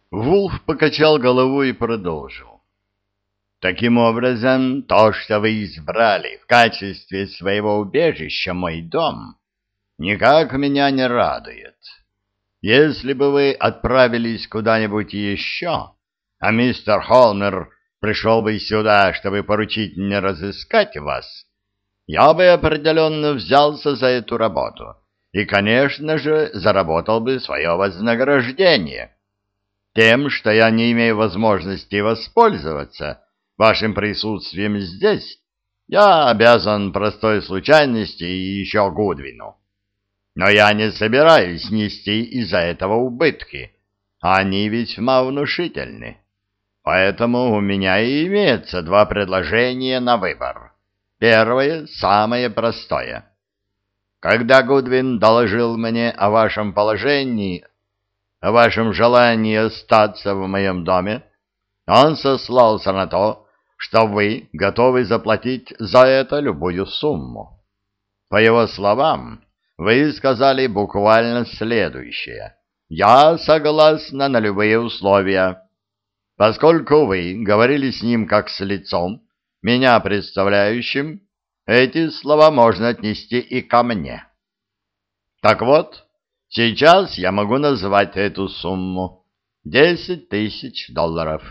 Вулф покачал головой и продолжил. Таким образом, то, что вы избрали в качестве своего убежища мой дом, никак меня не радует. Если бы вы отправились куда-нибудь еще, а мистер Холмер пришел бы сюда, чтобы поручить мне разыскать вас, я бы определенно взялся за эту работу и, конечно же, заработал бы свое вознаграждение. Тем, что я не имею возможности воспользоваться вашим присутствием здесь, я обязан простой случайности и еще Гудвину. Но я не собираюсь нести из-за этого убытки. Они весьма внушительны. Поэтому у меня и имеется два предложения на выбор. Первое, самое простое. Когда Гудвин доложил мне о вашем положении, о вашем желании остаться в моем доме, он сослался на то, что вы готовы заплатить за это любую сумму. По его словам, вы сказали буквально следующее: «Я согласна на любые условия». Поскольку вы говорили с ним как с лицом, меня представляющим, эти слова можно отнести и ко мне. Так вот, сейчас я могу назвать эту сумму — $10 000.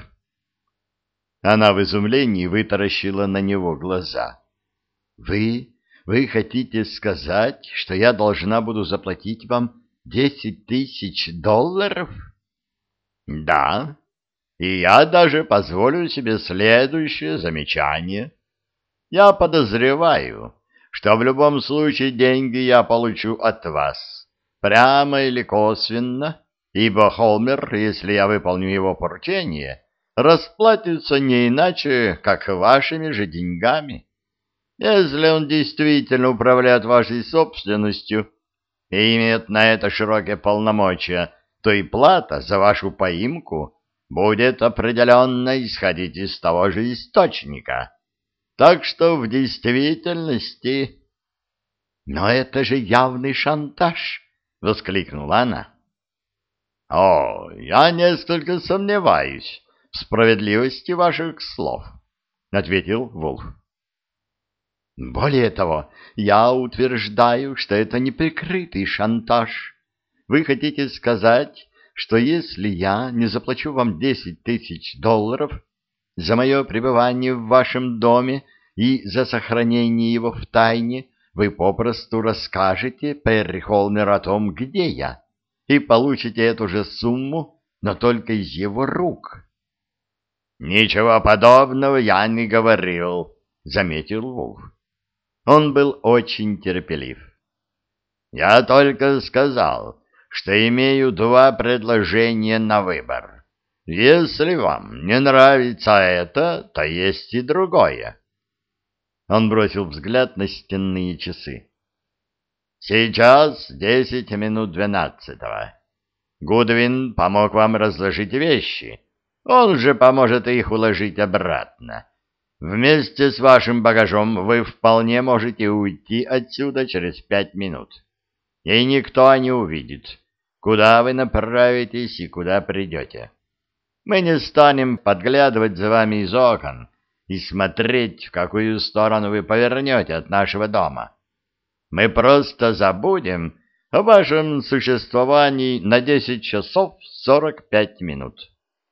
Она в изумлении вытаращила на него глаза. Вы хотите сказать, что я должна буду заплатить вам $10 000? Да, и я даже позволю себе следующее замечание. Я подозреваю, что в любом случае деньги я получу от вас, прямо или косвенно, ибо Холмер, если я выполню его поручение, расплатится не иначе, как вашими же деньгами. Если он действительно управляет вашей собственностью и имеет на это широкие полномочия, то и плата за вашу поимку будет определенно исходить из того же источника. Так что в действительности... — Но это же явный шантаж! — воскликнула она. — О, я несколько сомневаюсь в справедливости ваших слов, — ответил Вулф. — Более того, я утверждаю, что это неприкрытый шантаж. Вы хотите сказать, что если я не заплачу вам $10 000 за мое пребывание в вашем доме и за сохранение его в тайне, вы попросту расскажете Перри Холмеру о том, где я, и получите эту же сумму, но только из его рук? — Ничего подобного я не говорил, — заметил Вулф. Он был очень терпелив. — Я только сказал, что имею два предложения на выбор. Если вам не нравится это, то есть и другое. Он бросил взгляд на стенные часы. Сейчас 10:12. Гудвин помог вам разложить вещи. Он же поможет их уложить обратно. Вместе с вашим багажом вы вполне можете уйти отсюда через 5 минут. И никто не увидит, куда вы направитесь и куда придете. Мы не станем подглядывать за вами из окон и смотреть, в какую сторону вы повернете от нашего дома. Мы просто забудем о вашем существовании на 10 часов 45 минут.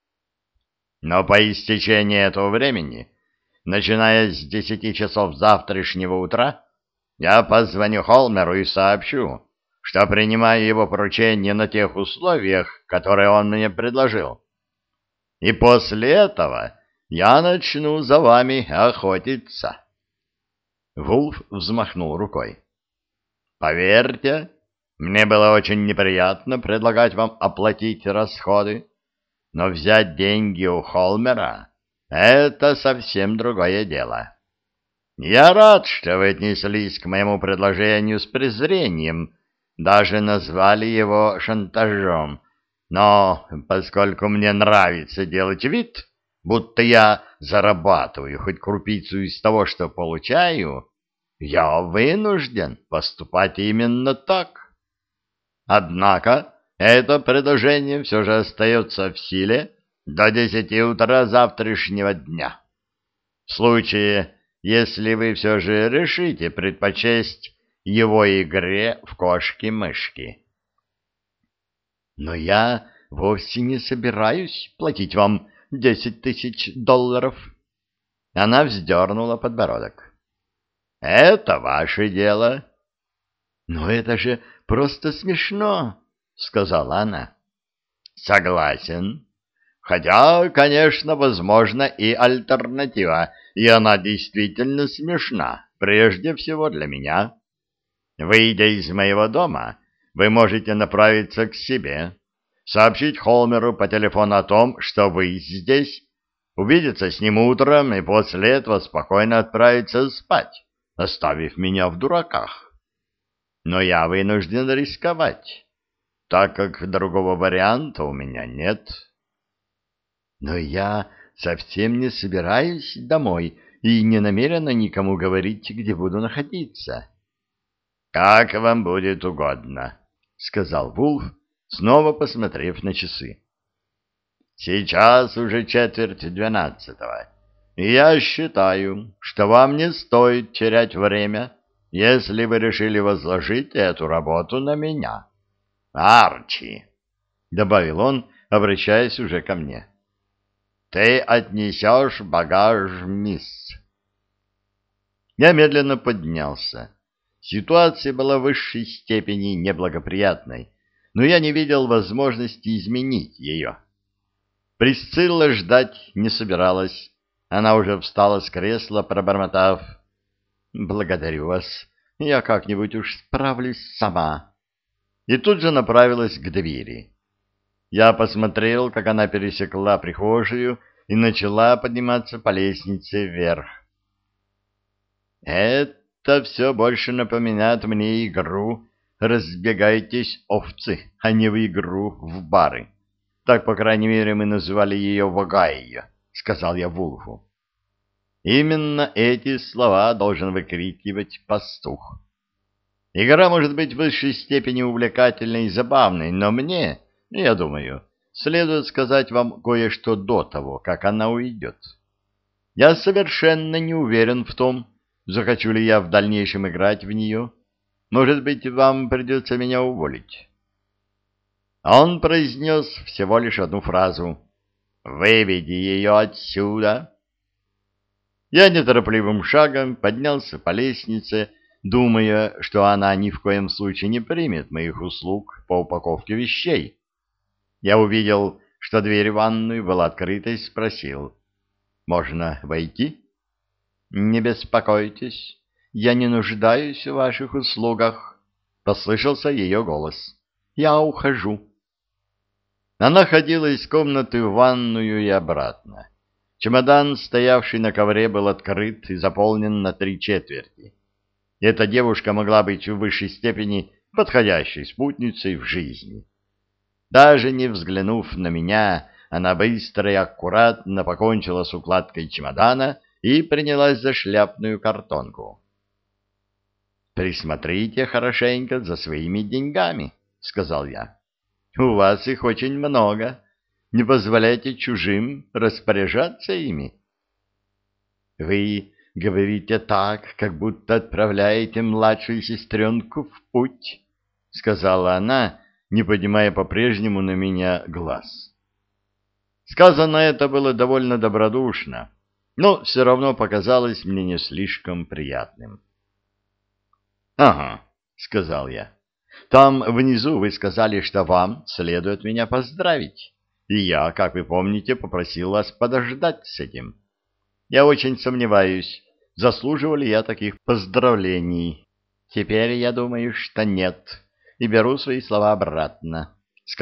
Но по истечении этого времени, начиная с 10 часов завтрашнего утра, я позвоню Холмеру и сообщу, что принимаю его поручение на тех условиях, которые он мне предложил. И после этого я начну за вами охотиться. Вулф взмахнул рукой. Поверьте, мне было очень неприятно предлагать вам оплатить расходы, но взять деньги у Холмера — это совсем другое дело. Я рад, что вы отнеслись к моему предложению с презрением, даже назвали его шантажом, но поскольку мне нравится делать вид, будто я зарабатываю хоть крупицу из того, что получаю, я вынужден поступать именно так. Однако Это предложение все же остается в силе до 10 утра завтрашнего дня. В случае, если вы все же решите предпочесть его игре в кошки-мышки. Но я вовсе не собираюсь платить вам 10 тысяч долларов. Она вздернула подбородок. Это ваше дело. Но это же просто смешно, сказала она. Согласен. Хотя, конечно, возможна и альтернатива, и она действительно смешна, прежде всего для меня. Выйдя из моего дома, вы можете направиться к себе, сообщить Холмеру по телефону о том, что вы здесь, увидеться с ним утром и после этого спокойно отправиться спать, оставив меня в дураках. Но я вынужден рисковать, так как другого варианта у меня нет. Но я совсем не собираюсь домой и не намерена никому говорить, где буду находиться. — Как вам будет угодно, — сказал Вулф, снова посмотрев на часы. — Сейчас уже 11:45, и я считаю, что вам не стоит терять время, если вы решили возложить эту работу на меня. — Арчи, — добавил он, обращаясь уже ко мне, — ты отнесешь багаж, мисс. Я медленно поднялся. Ситуация была в высшей степени неблагоприятной, но я не видел возможности изменить ее. Присцилла ждать не собиралась. Она уже встала с кресла, пробормотав: «Благодарю вас, я как-нибудь уж справлюсь сама». И тут же направилась к двери. Я посмотрел, как она пересекла прихожую и начала подниматься по лестнице вверх. Это все больше напоминает мне игру «Разбегайтесь, овцы», а не в игру в бары. Так, по крайней мере, мы называли ее в Огайо, — сказал я Вулфу. Именно эти слова должен выкрикивать пастух. Игра может быть в высшей степени увлекательной и забавной, но мне, я думаю, следует сказать вам кое-что до того, как она уйдет. Я совершенно не уверен в том, захочу ли я в дальнейшем играть в нее. Может быть, вам придется меня уволить. Он произнес всего лишь одну фразу: «Выведи ее отсюда». Я неторопливым шагом поднялся по лестнице, думая, что она ни в коем случае не примет моих услуг по упаковке вещей. Я увидел, что дверь в ванную была открыта, и спросил: «Можно войти?» «Не беспокойтесь, я не нуждаюсь в ваших услугах», — послышался ее голос. «Я ухожу». Она ходила из комнаты в ванную и обратно. Чемодан, стоявший на ковре, был открыт и заполнен на 3/4. Эта девушка могла быть в высшей степени подходящей спутницей в жизни. Даже не взглянув на меня, она быстро и аккуратно покончила с укладкой чемодана и принялась за шляпную картонку. «Присмотрите хорошенько за своими деньгами», — сказал я. «У вас их очень много. Не позволяйте чужим распоряжаться ими». «Вы говорите так, как будто отправляете младшую сестренку в путь», — сказала она, не поднимая по-прежнему на меня глаз. Сказано это было довольно добродушно, но все равно показалось мне не слишком приятным. «Ага», — сказал я, — «там внизу вы сказали, что вам следует меня поздравить, и я, как вы помните, попросил вас подождать с этим. Я очень сомневаюсь, заслуживал ли я таких поздравлений. Теперь я думаю, что нет, и беру свои слова обратно».